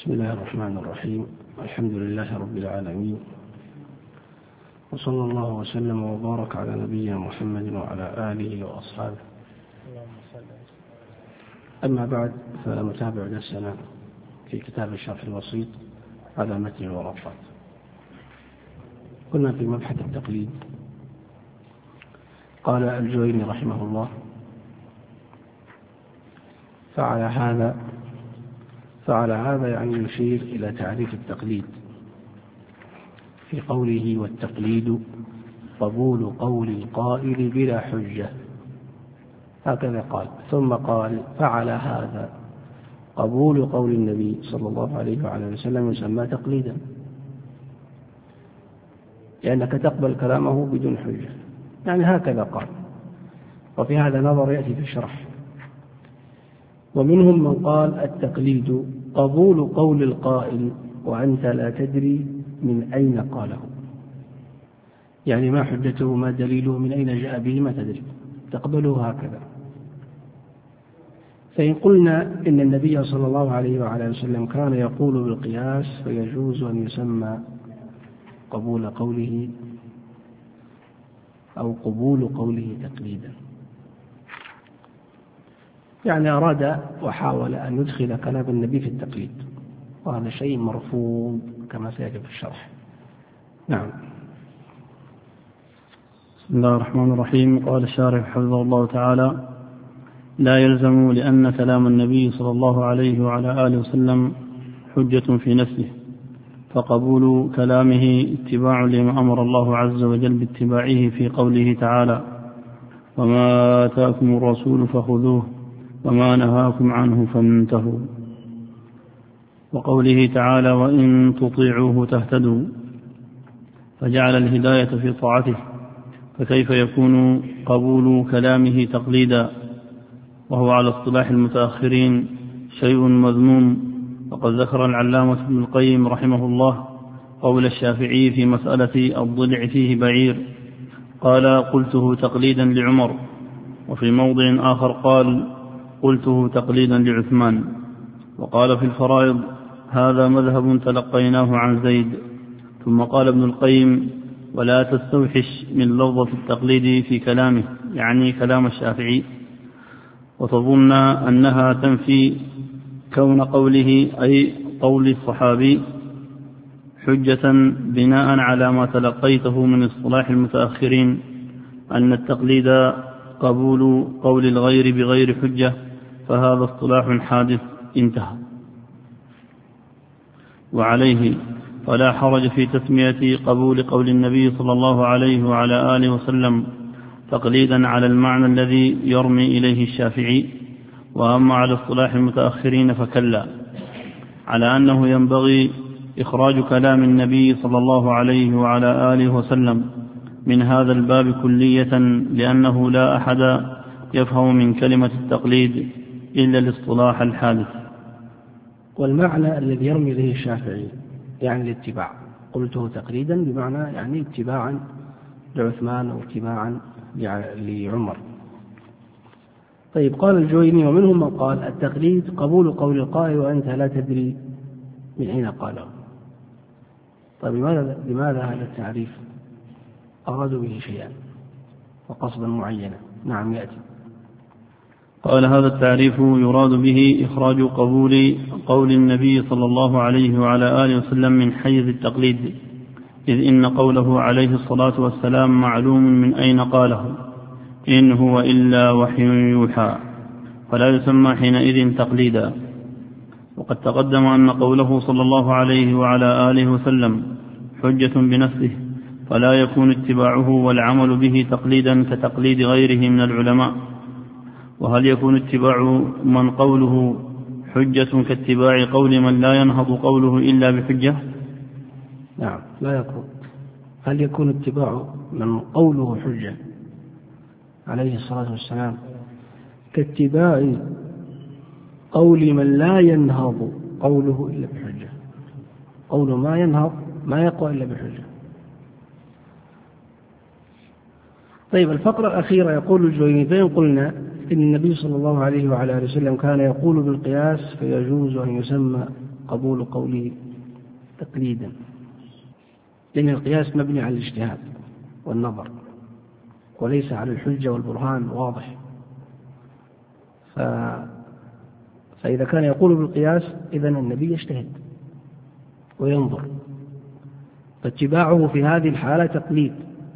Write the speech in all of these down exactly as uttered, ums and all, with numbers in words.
بسم الله الرحمن الرحيم. الحمد لله رب العالمين، وصلى الله وسلم وبارك على نبينا محمد وعلى آله وأصحابه. أما بعد، فنتابع درسنا في كتاب الشرح الوسيط على متن الورقات. كنا في مبحث التقليد. قال الجويني رحمه الله: فعلى هذا فعلى هذا يعني يشير إلى تعريف التقليد في قوله: والتقليد قبول قول القائل بلا حجة. هكذا قال. ثم قال: فعلى هذا قبول قول النبي صلى الله عليه وعلى وسلم يسمى تقليدا، لأنك تقبل كلامه بدون حجة، يعني هكذا قال. وفي هذا نظر يأتي في الشرح. ومنهم من قال: التقليد قبول قول القائل وأنت لا تدري من أين قاله، يعني ما حجته ما دليله من أين جاء به ما تدري، تقبله هكذا. فإن قلنا إن النبي صلى الله عليه وعلى وسلم كان يقول بالقياس، فيجوز أن يسمى قبول قوله أو قبول قوله تقليدا، يعني أراد وحاول أن يدخل كلام النبي في التقليد، وهذا شيء مرفوض كما سيأتي في الشرح. نعم. بسم الله الرحمن الرحيم. قال الشارح حفظه الله تعالى: لا يلزم لأن كلام النبي صلى الله عليه وعلى آله وسلم حجة في نفسه، فقبول كلامه اتباع لما أمر الله عز وجل باتباعه في قوله تعالى: وما آتاكم الرسول فخذوه وما نهاكم عنه فانتهوا، وقوله تعالى: وإن تطيعوه تهتدوا، فجعل الهداية في طاعته، فكيف يكون قبول كلامه تقليدا وهو على اصطلاح المتأخرين شيء مذموم؟ وقد ذكر العلامة ابن القيم رحمه الله قول الشافعي في مسألة الضلع فيه بعير، قال: قلته تقليدا لعمر. وفي موضع آخر قال: قلته تقليدا لعثمان. وقال في الفرائض: هذا مذهب تلقيناه عن زيد. ثم قال ابن القيم: ولا تستوحش من لفظة التقليد في كلامه، يعني كلام الشافعي، وتظن أنها تنفي كون قوله أي قول الصحابي حجة بناء على ما تلقيته من اصطلاح المتأخرين أن التقليد قبول قول الغير بغير حجة، فهذا اصطلاح حادث. انتهى. وعليه فلا حرج في تسمية قبول قول النبي صلى الله عليه وعلى آله وسلم تقليدا على المعنى الذي يرمي إليه الشافعي. وأما على اصطلاح المتأخرين فكلا، على أنه ينبغي إخراج كلام النبي صلى الله عليه وعلى آله وسلم من هذا الباب كلية، لأنه لا أحد يفهم من كلمة التقليد إلا الاصطلاح الحادث. والمعنى الذي يرمي إليه الشافعي يعني الاتباع، قلته تقليدا بمعنى يعني اتباعا لعثمان أو اتباعا لعمر. طيب، قال الجويني: ومنهم من قال: التقليد قبول قول القائل وأنت لا تدري من أين قاله. طيب، لماذا, لماذا هذا التعريف؟ أرادوا به شيئا وقصدا معينا. نعم، يأتي. قال: هذا التعريف يراد به إخراج قبول قول النبي صلى الله عليه وعلى آله وسلم من حيز التقليد، إذ إن قوله عليه الصلاة والسلام معلوم من أين قاله، إن هو إلا وحي يوحى، فلا يسمى حينئذ تقليدا. وقد تقدم أن قوله صلى الله عليه وعلى آله وسلم حجة بنفسه، فلا يكون اتباعه والعمل به تقليدا كتقليد غيره من العلماء. وهل يكون اتباع من قوله حجة كاتباع قول من لا ينهض قوله إلا بحجة؟ نعم، لا يكون. هل يكون اتباع من قوله حجة عليه الصلاة والسلام كاتباع قول من لا ينهض قوله إلا بحجة؟ قول ما ينهض ما يقوى إلا بحجة. طيب، الفقرة الأخيرة يقول الجويني: فإن قلنا إن النبي صلى الله عليه وعلى آله وسلم كان يقول بالقياس، فيجوز أن يسمى قبول قوله تقليدا، لأن القياس مبني على الاجتهاد والنظر وليس على الحجة والبرهان واضح. ف... فإذا كان يقول بالقياس إذن النبي يجتهد وينظر، فاتباعه في هذه الحالة تقليد.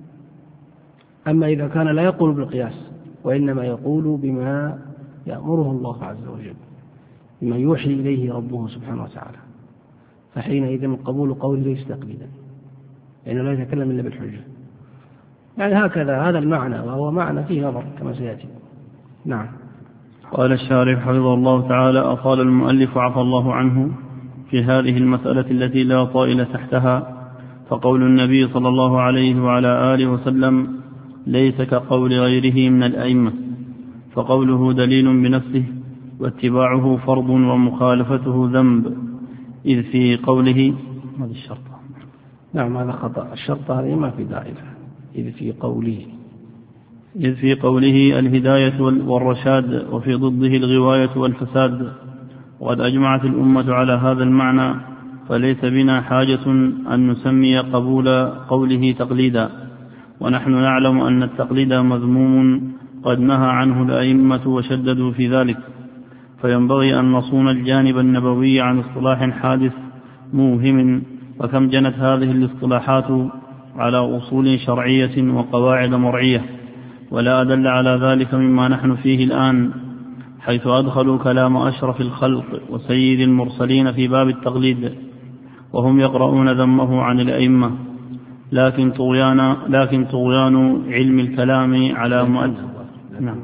أما إذا كان لا يقول بالقياس وإنما يقول بما يأمره الله عز وجل، بما يوحي إليه ربه سبحانه وتعالى، فحينئذ قبول قول ليس تقليدا، لأنه لا يتكلم إلا بالحجة. يعني هكذا هذا المعنى، وهو معنى فيه نظر كما سيأتي. نعم. قال الشارح حفظه الله تعالى: أقال المؤلف عفى الله عنه في هذه المسألة التي لا طائل تحتها، فقول النبي صلى الله عليه وعلى آله وسلم ليس كقول غيره من الأئمة، فقوله دليل بنفسه، واتباعه فرض ومخالفته ذنب، إذ في قوله هذه الشرطة. نعم هذا خطأ، الشرطة هذه ما في داعي، إذ في قوله إذ في قوله الهداية والرشاد، وفي ضده الغواية والفساد، وقد أجمعت الأمة على هذا المعنى، فليس بنا حاجة أن نسمي قبول قوله تقليدا، ونحن نعلم أن التقليد مذموم قد نهى عنه الأئمة وشددوا في ذلك، فينبغي أن نصون الجانب النبوي عن اصطلاح حادث موهم، وكم جنت هذه الاصطلاحات على أصول شرعية وقواعد مرعية، ولا أدل على ذلك مما نحن فيه الآن، حيث أدخلوا كلام أشرف الخلق وسيد المرسلين في باب التقليد، وهم يقرؤون ذمه عن الأئمة، لكن طغيان لكن طغيان علم الكلام على مؤلف نعم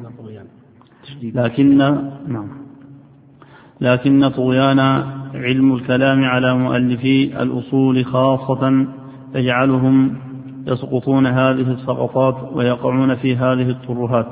لكن نعم لكن طغيان علم الكلام على مؤلفي الأصول خاصة يجعلهم يسقطون هذه السقطات ويقعون في هذه الترهات.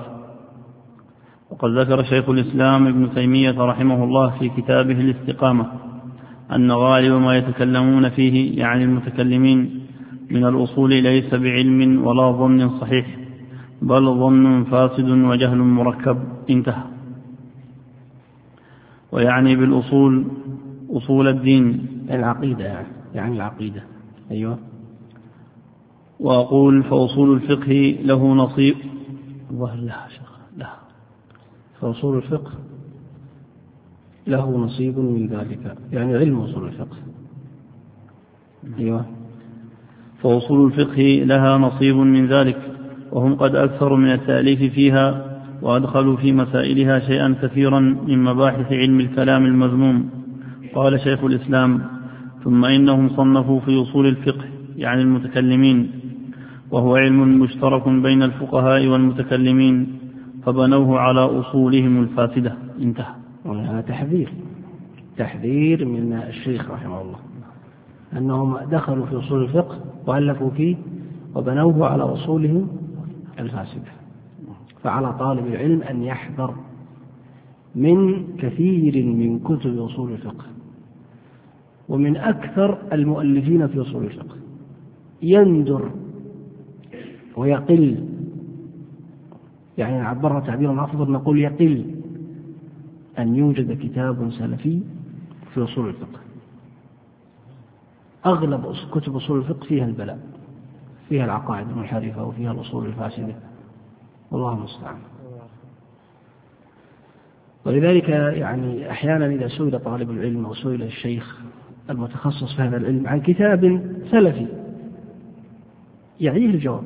وقد ذكر شيخ الإسلام ابن تيمية رحمه الله في كتابه الاستقامة أن غالب ما يتكلمون فيه يعني المتكلمين من الأصول ليس بعلم ولا ظن صحيح، بل ظن فاسد وجهل مركب. انتهى. ويعني بالأصول أصول الدين العقيدة، يعني, يعني العقيدة. أيوة. وأقول فأصول الفقه له نصيب الله لا شيخ لا فأصول الفقه له نصيب من ذلك، يعني علم أصول الفقه. أيوة. فأصول الفقه لها نصيب من ذلك، وهم قد أكثروا من التأليف فيها، وأدخلوا في مسائلها شيئا كثيرا من مباحث علم الكلام المذموم. قال شيخ الإسلام: ثم إنهم صنفوا في أصول الفقه يعني المتكلمين، وهو علم مشترك بين الفقهاء والمتكلمين، فبنوه على أصولهم الفاسدة. انتهى. هذا تحذير تحذير من الشيخ رحمه الله أنهم دخلوا في أصول الفقه وألفوا فيه وبنوه على أصولهم الفاسدة. فعلى طالب العلم أن يحذر من كثير من كتب أصول الفقه، ومن أكثر المؤلفين في أصول الفقه يندر ويقل، يعني عبرنا تعبيرا أفضل نقول يقل أن يوجد كتاب سلفي في أصول الفقه. أغلب كتب أصول الفقه فيها البلاء، فيها العقائد المنحرفة وفيها الأصول الفاسدة، والله المستعان. ولذلك يعني أحيانا إذا سئل طالب العلم أو سئل الشيخ المتخصص في هذا العلم عن كتاب سلفي يعيه الجواب،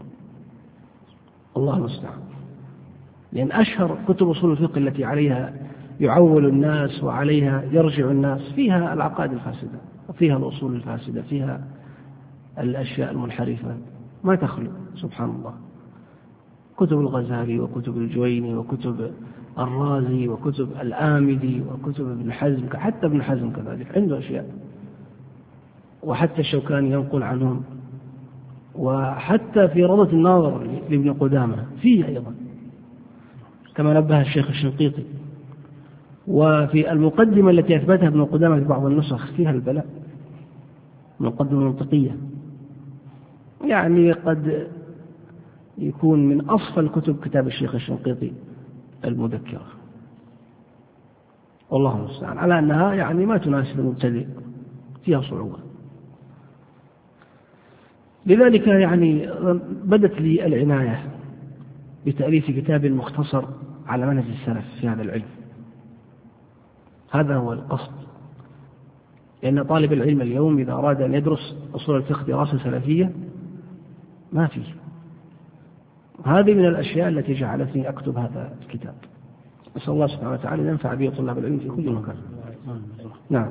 الله المستعان، لأن أشهر كتب أصول الفقه التي عليها يعول الناس وعليها يرجع الناس فيها العقائد الفاسدة وفيها الأصول الفاسدة، فيها الأشياء المنحرفة ما تخلو سبحان الله. كتب الغزالي وكتب الجويني وكتب الرازي وكتب الآمدي وكتب ابن حزم، حتى ابن حزم كذلك عنده أشياء، وحتى الشوكاني ينقل عنهم، وحتى في روضة الناظر لابن قدامة فيه أيضا كما نبه الشيخ الشنقيطي، وفي المقدمة التي أثبتها ابن قدامة في بعض النسخ فيها البلاء، مقدمة منطقية، يعني قد يكون من أصفى الكتب كتاب الشيخ الشنقيطي المذكرة. والله المستعان، على أنها يعني ما تناسب المبتدئ، فيها صعوبة. لذلك يعني بدت لي العناية بتأليف كتاب مختصر على منهج السلف في هذا العلم. هذا هو القصد، لأن طالب العلم اليوم إذا أراد أن يدرس أصول الفقه دراسة سلفية ما فيه. هذه من الأشياء التي جعلتني أكتب هذا الكتاب. نسأل الله سبحانه وتعالى أن ينفع به طلاب العلم في كل مكان. نعم.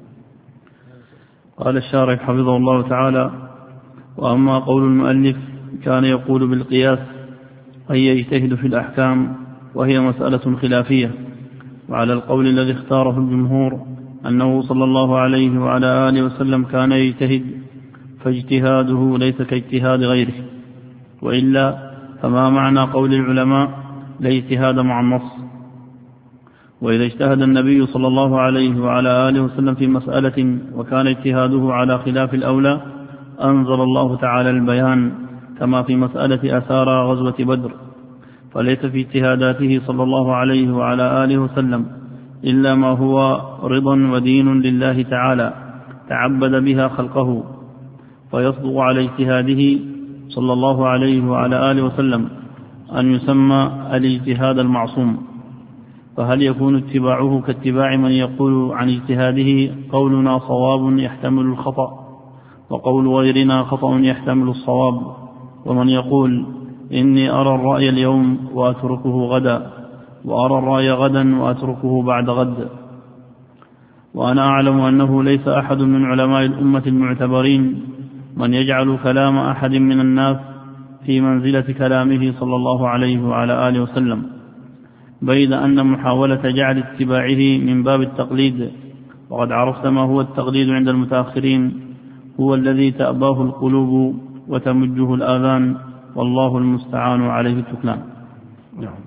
قال الشارح حفظه الله تعالى: وأما قول المؤلف كان يقول بالقياس أي يجتهد في الأحكام، وهي مسألة خلافية، وعلى القول الذي اختاره الجمهور أنه صلى الله عليه وعلى آله وسلم كان يجتهد، فاجتهاده ليس كاجتهاد غيره، وإلا فما معنى قول العلماء لا اجتهاد مع النص؟ وإذا اجتهد النبي صلى الله عليه وعلى آله وسلم في مسألة وكان اجتهاده على خلاف الأولى أنزل الله تعالى البيان، كما في مسألة أسارى غزوة بدر، فليس في اجتهاداته صلى الله عليه وعلى آله وسلم إلا ما هو رضا ودين لله تعالى تعبد بها خلقه، فيصدق على اجتهاده صلى الله عليه وعلى آله وسلم أن يسمى الاجتهاد المعصوم. فهل يكون اتباعه كاتباع من يقول عن اجتهاده قولنا صواب يحتمل الخطأ، وقول غيرنا خطأ يحتمل الصواب، ومن يقول إني أرى الرأي اليوم وأتركه غدا، وأرى الرأي غدا وأتركه بعد غد؟ وأنا أعلم أنه ليس أحد من علماء الأمة المعتبرين من يجعل كلام أحد من الناس في منزلة كلامه صلى الله عليه وعلى آله وسلم، بيد أن محاولة جعل اتباعه من باب التقليد، وقد عرفت ما هو التقليد عند المتأخرين، هو الذي تأباه القلوب وتمجه الآذان، والله المستعان عليه التكلان. نعم.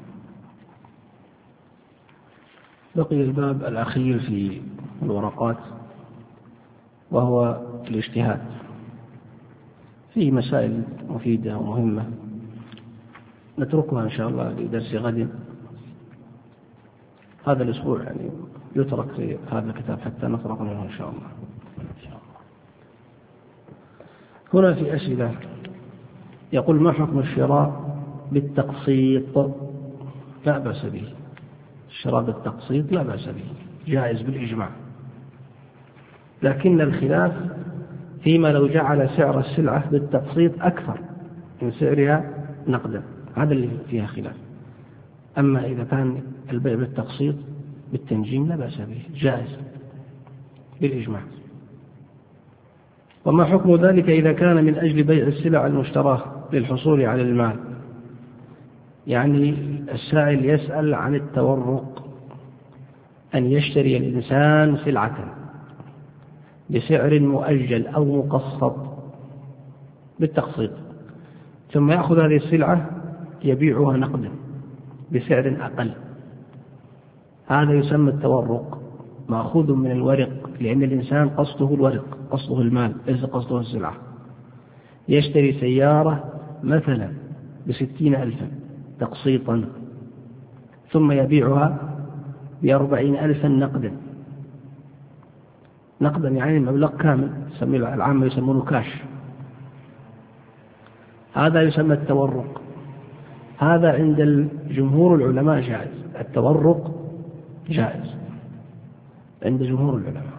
بقي الباب الأخير في الورقات وهو الاجتهاد، فيه مسائل مفيدة ومهمة نتركها إن شاء الله لدرس غد. هذا الأسبوع يعني يترك في هذا الكتاب حتى نفرغ منه إن شاء الله. هنا في أسئلة. يقول: ما حكم الشراء بالتقسيط؟ لا بأس به، الشراء بالتقسيط لا بأس به، جائز بالإجماع، لكن الخلاف فيما لو جعل سعر السلعة بالتقسيط أكثر من سعرها نقدا، هذا اللي فيها خلاف. أما إذا كان البيع بالتقسيط بالتنجيم لا بأس به، جائز بالإجماع. وما حكم ذلك إذا كان من أجل بيع السلع المشتراه للحصول على المال؟ يعني السائل يسأل عن التورق، أن يشتري الإنسان سلعة بسعر مؤجل أو مقسط بالتقسيط، ثم يأخذ هذه السلعة يبيعها نقدا بسعر أقل، هذا يسمى التورق، مأخوذ من الورق، لأن الإنسان قصده الورق، قصده المال، ليس قصده السلعة. يشتري سيارة مثلا بستين ألفا تقسيطا، ثم يبيعها بأربعين ألفا نقدا، نقدا يعني المبلغ كامل، العامة يسمونه كاش، هذا يسمى التورق. هذا عند جمهور العلماء جائز، التورق جائز عند جمهور العلماء.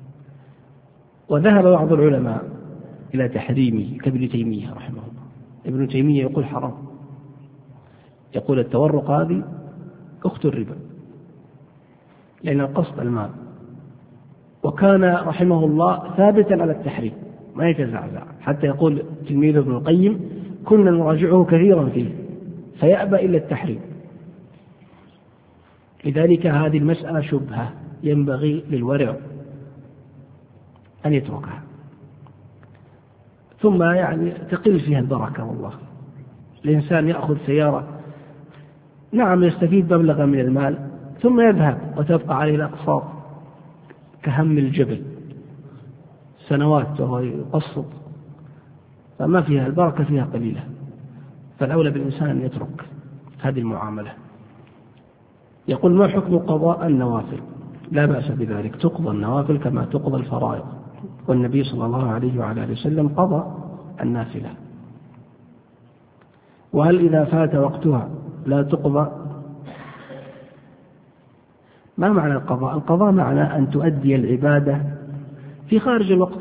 وذهب بعض العلماء إلى تحريمه كابن تيمية رحمه الله. ابن تيمية يقول حرام، يقول التورق هذه أخت الربا، لأن القصد المال. وكان رحمه الله ثابتا على التحريم ما يتزعزع، حتى يقول تلميذ ابن القيم: كنا نراجعه كثيرا فيه فيأبى إلا التحريم. لذلك هذه المسألة شبهة ينبغي للورع أن يتركها، ثم يعني تقل فيها البركة. والله الإنسان يأخذ سيارة، نعم يستفيد مبلغا من المال، ثم يذهب وتبقى عليه الأقساط كهم الجبل سنوات وهو يقسط، فما فيها البركة، فيها قليلة. فالأولى بالإنسان أن يترك هذه المعاملة. يقول: ما حكم قضاء النوافل؟ لا بأس بذلك، تقضى النوافل كما تقضى الفرائض، والنبي صلى الله عليه وعلى آله وسلم قضى النافلة. وهل إذا فات وقتها لا تقضى؟ ما معنى القضاء؟ القضاء معنى أن تؤدي العبادة في خارج الوقت.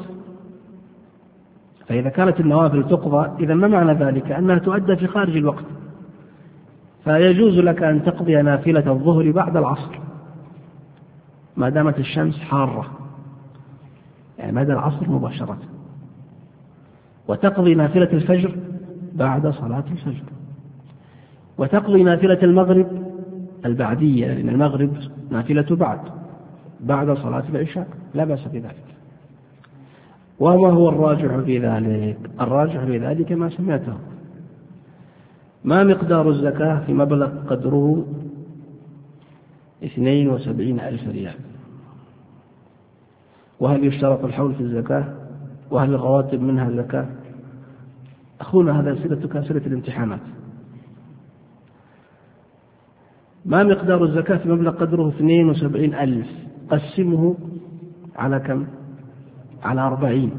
فإذا كانت النوافل تقضى، إذا ما معنى ذلك؟ أنها تؤدى في خارج الوقت. فيجوز لك أن تقضي نافلة الظهر بعد العصر ما دامت الشمس حارة، يعني بعد العصر مباشرة، وتقضي نافلة الفجر بعد صلاة الفجر، وتقضي نافلة المغرب البعدية، لأن المغرب نافلة بعد بعد صلاة العشاء، لا بأس بذلك. وما هو الراجح في ذلك؟ الراجح في ذلك ما سمعته. ما مقدار الزكاة في مبلغ قدره اثنين وسبعين ألف ريال؟ وهل يشترط الحول في الزكاة؟ وهل الرواتب منها زكاة؟ أخونا هذا أسئلة كأسئلة الامتحانات. ما مقدار الزكاة في مبلغ قدره اثنين وسبعين ألف؟ قسمه على كم؟ على أربعين.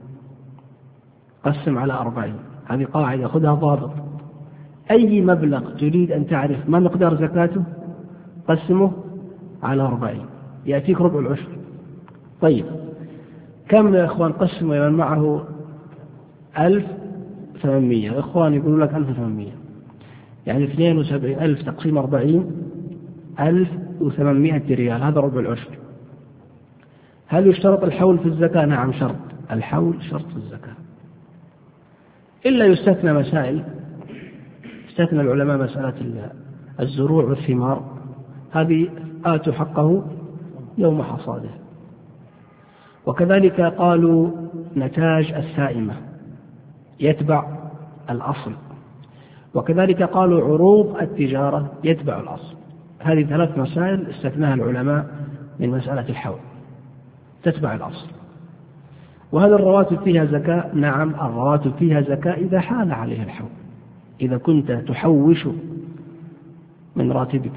قسم على أربعين، هذه قاعدة خذها ضابط. أي مبلغ تريد أن تعرف ما مقدار زكاته قسمه على أربعين، يأتيك ربع العشر. طيب كم يا إخوان؟ قسموا من معه ألف ثمانمية، إخوان يقولون لك ألف ثمانمية، يعني اثنين وسبعين ألف تقسيم أربعين ألف وثمانمائة ريال، هذا ربع العشر. هل يشترط الحول في الزكاة؟ نعم شرط، الحول شرط في الزكاة، إلا يستثنى مسائل. استثنى العلماء مسألة الزروع والثمار، هذه آتوا حقه يوم حصاده. وكذلك قالوا نتاج السائمة يتبع الأصل، وكذلك قالوا عروض التجارة يتبع الأصل. هذه ثلاث مسائل استثناها العلماء من مسألة الحول، تتبع الأصل. وهل الرواتب فيها زكاة؟ نعم الرواتب فيها زكاة إذا حال عليها الحول. إذا كنت تحوش من راتبك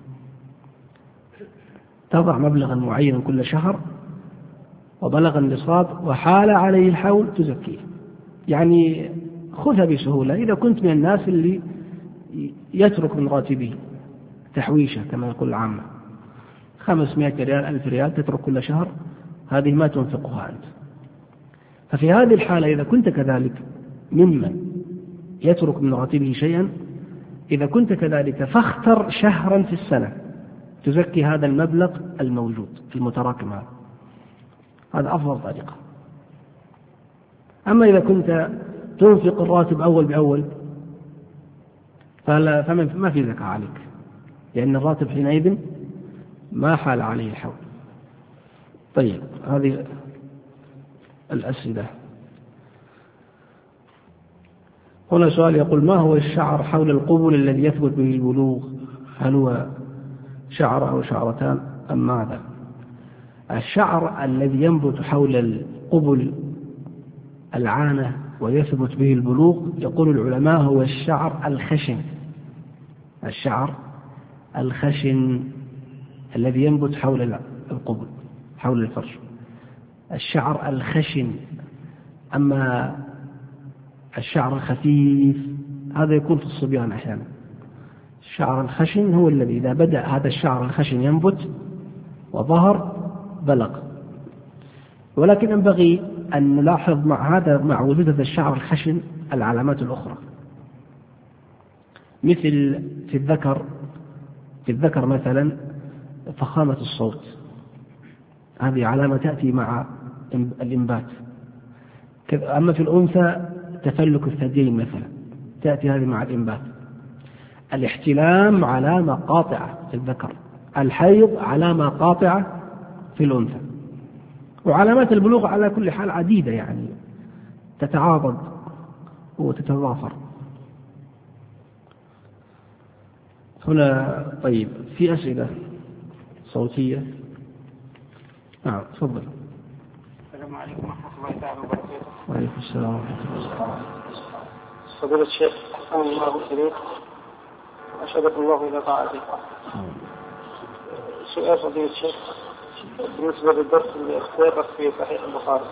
تضع مبلغا معينا كل شهر وبلغ النصاب وحال عليه الحول تزكيه، يعني خذها بسهولة. إذا كنت من الناس اللي يترك من راتبه تحويشه كما يقول العامة، خمسمائة ريال ألف ريال تترك كل شهر، هذه ما تنفقها أنت. ففي هذه الحالة إذا كنت كذلك ممن يترك من راتبه شيئا، إذا كنت كذلك فاختر شهرا في السنة تزكي هذا المبلغ الموجود في المتراكم، هذا هذا أفضل طريقة. أما إذا كنت تنفق الراتب أول بأول فلا فمن ما في زكاة عليك، لأن الراتب حينئذ ما حال عليه الحول. طيب هذه الأسئلة. هنا سؤال يقول: ما هو الشعر حول القبل الذي يثبت به البلوغ؟ هل هو شعر أو شعرتان أم ماذا؟ الشعر الذي ينبت حول القبل العانة ويثبت به البلوغ يقول العلماء هو الشعر الخشن، الشعر الخشن الذي ينبت حول القبل حول الفرج، الشعر الخشن. أما الشعر الخفيف هذا يكون في الصبيان أحيانا. الشعر الخشن هو الذي إذا بدأ هذا الشعر الخشن ينبت وظهر بلغ. ولكن ينبغي أن نلاحظ مع هذا مع وجود هذا الشعر الخشن العلامات الأخرى، مثل في الذكر في الذكر مثلا فخامة الصوت، هذه علامة تأتي مع الإنبات. أما في الأنثى تفلك الثديين مثلا تأتي هذه مع الإنبات. الاحتلام علامة قاطعة في الذكر، الحيض علامة قاطعة في الأنثى. وعلامات البلوغ على كل حال عديدة، يعني تتعاضد وتتضافر. هنا طيب في أسئلة صوتية. نعم تفضل. السلام عليكم ورحمة الله تعالى وبركاته. وعليكم السلام ورحمة الله وبركاته. فضيلة الشيخ أحسن الله إليك وأشهدك الله إلى طاعته. سؤال فضيلة الشيخ: بالنسبة للدرس السابق في صحيح البخاري.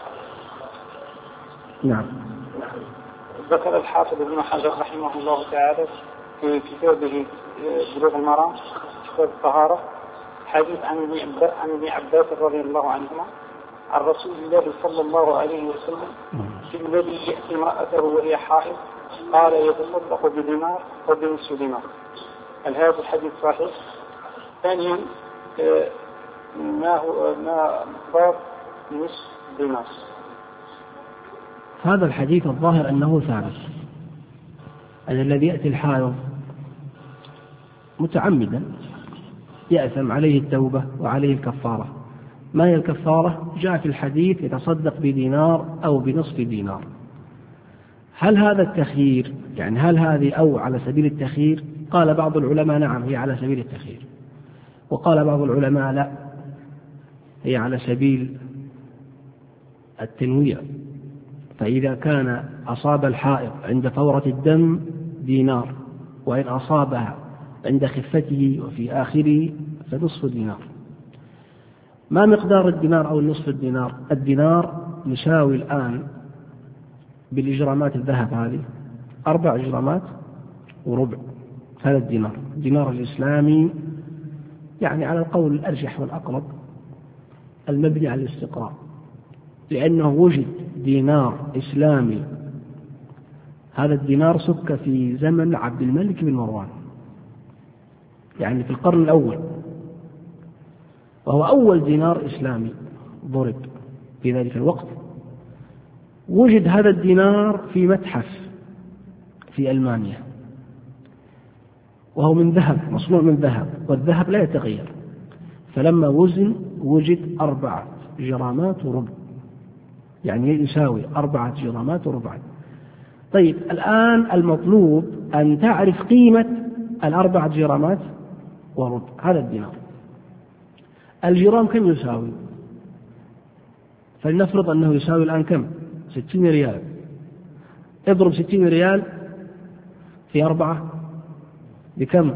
نعم. ذكر الحافظ ابن حجر رحمه الله تعالى في كتابه بلوغ المرام كتاب الطهارة حديث عن ابن عباس رضي الله عنهما عن رسول الله صلى الله عليه وسلم في الذي يأتي امرأته وهي حائض قال يتصدق بدينار وبنصف دينار. هل هذا الحديث صحيح؟ ثانيا ما هو ما مقدار نصف دينار؟ هذا الحديث الظاهر أنه ثابت أن الذي يأتي الحائض متعمدا يأثم عليه التوبة وعليه الكفارة. ما هي الكفارة؟ جاء في الحديث يتصدق بدينار أو بنصف دينار. هل هذا التخيير يعني هل هذه أو على سبيل التخيير؟ قال بعض العلماء نعم هي على سبيل التخيير، وقال بعض العلماء لا هي على سبيل التنويع. فإذا كان أصاب الحائض عند فورة الدم دينار، وإن أصابها عند خفته وفي آخره فنصف دينار. ما مقدار الدينار أو نصف الدينار؟ الدينار يساوي الآن بالإجرامات الذهب هذه أربع إجرامات وربع. هذا الدينار الدينار الإسلامي يعني على القول الأرجح والأقرب المبني على الاستقراء، لأنه وجد دينار إسلامي. هذا الدينار سك في زمن عبد الملك بن مروان، يعني في القرن الأول، وهو أول دينار إسلامي ضرب في ذلك الوقت. وجد هذا الدينار في متحف في ألمانيا، وهو من ذهب مصنوع من ذهب، والذهب لا يتغير. فلما وزن وجد أربعة جرامات وربع، يعني يساوي أربعة جرامات وربع. طيب الآن المطلوب أن تعرف قيمة الأربعة جرامات وربع هذا الدينار. الجرام كم يساوي؟ فلنفرض أنه يساوي الآن كم؟ ستين ريال. اضرب ستين ريال في أربعة بكم؟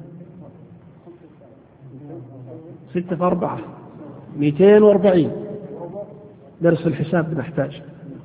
ستة في أربعة مئتين وأربعين. درس الحساب نحتاج.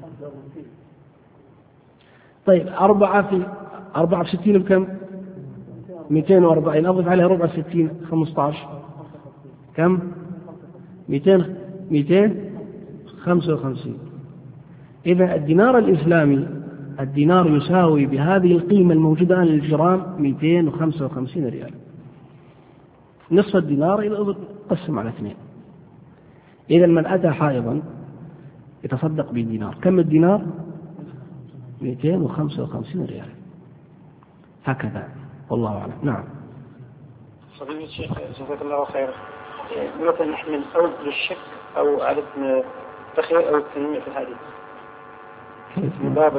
طيب أربعة في أربعة في ستين بكم؟ مئتين وأربعين. أضف عليها ربع ستين خمسة عشر كم؟ مئتين مئتين خمسة وخمسين. إذا الدينار الإسلامي الدينار يساوي بهذه القيمة الموجودة الآن للجرام مئتين وخمسة وخمسين ريال. نصف الدينار قسم على اثنين. إذا من أتى حائضا يتصدق بدينار. كم الدينار؟ مئتين وخمسة وخمسين ريال. هكذا والله أعلم. نعم. فضيلة الشيخ جزاك الله خيرا. متى نحمل أو للشك أو على التخيير أو التنويع في الحديث؟ مضابط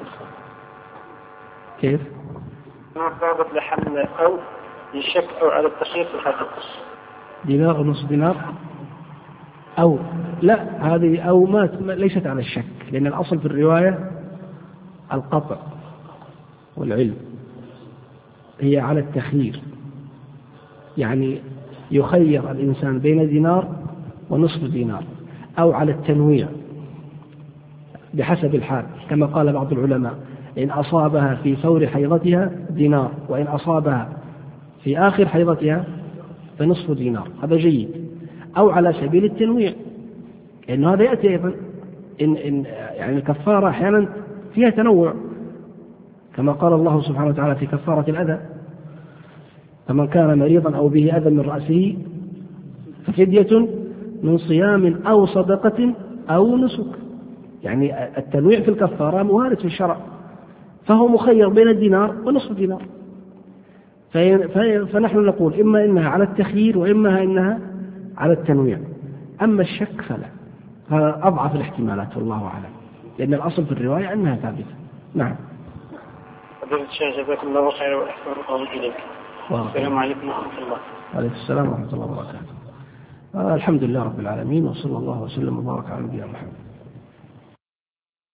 كيف؟ مضابط لحمل أو للشك أو على التخيير في الحديث. دينار ونصف دينار أو لا، هذه أو ما ليست على الشك، لأن الأصل في الرواية القطع والعلم. هي على التخيير، يعني يخير الإنسان بين دينار ونصف دينار، أو على التنويع بحسب الحال، كما قال بعض العلماء إن أصابها في فور حيضتها دينار، وإن أصابها في آخر حيضتها فنصف دينار. هذا جيد. أو على سبيل التنويع، لأنه هذا يأتي أيضا إن إن يعني الكفارة أحيانا فيها تنوع، كما قال الله سبحانه وتعالى في كفارة الأذى: فمن كان مريضا أو به أذى من رأسه ففدية من صيام أو صدقة أو نسك. يعني التنويع في الكفارة موارد في الشرع، فهو مخير بين الدينار ونصف دينار. فنحن نقول إما إنها على التخيير وإما إنها على التنويع. أما الشك فلا، هذا أضعف الاحتمالات والله أعلم، لأن الأصل في الرواية أنها ثابتة. نعم. فضيلة الشيخ جزاكم الله خيرا وأحسن الله إليك. السلام عليكم ورحمة الله. وعليكم السلام ورحمة الله وبركاته. الحمد لله رب العالمين، وصلى الله وسلم وبارك على نبينا محمد.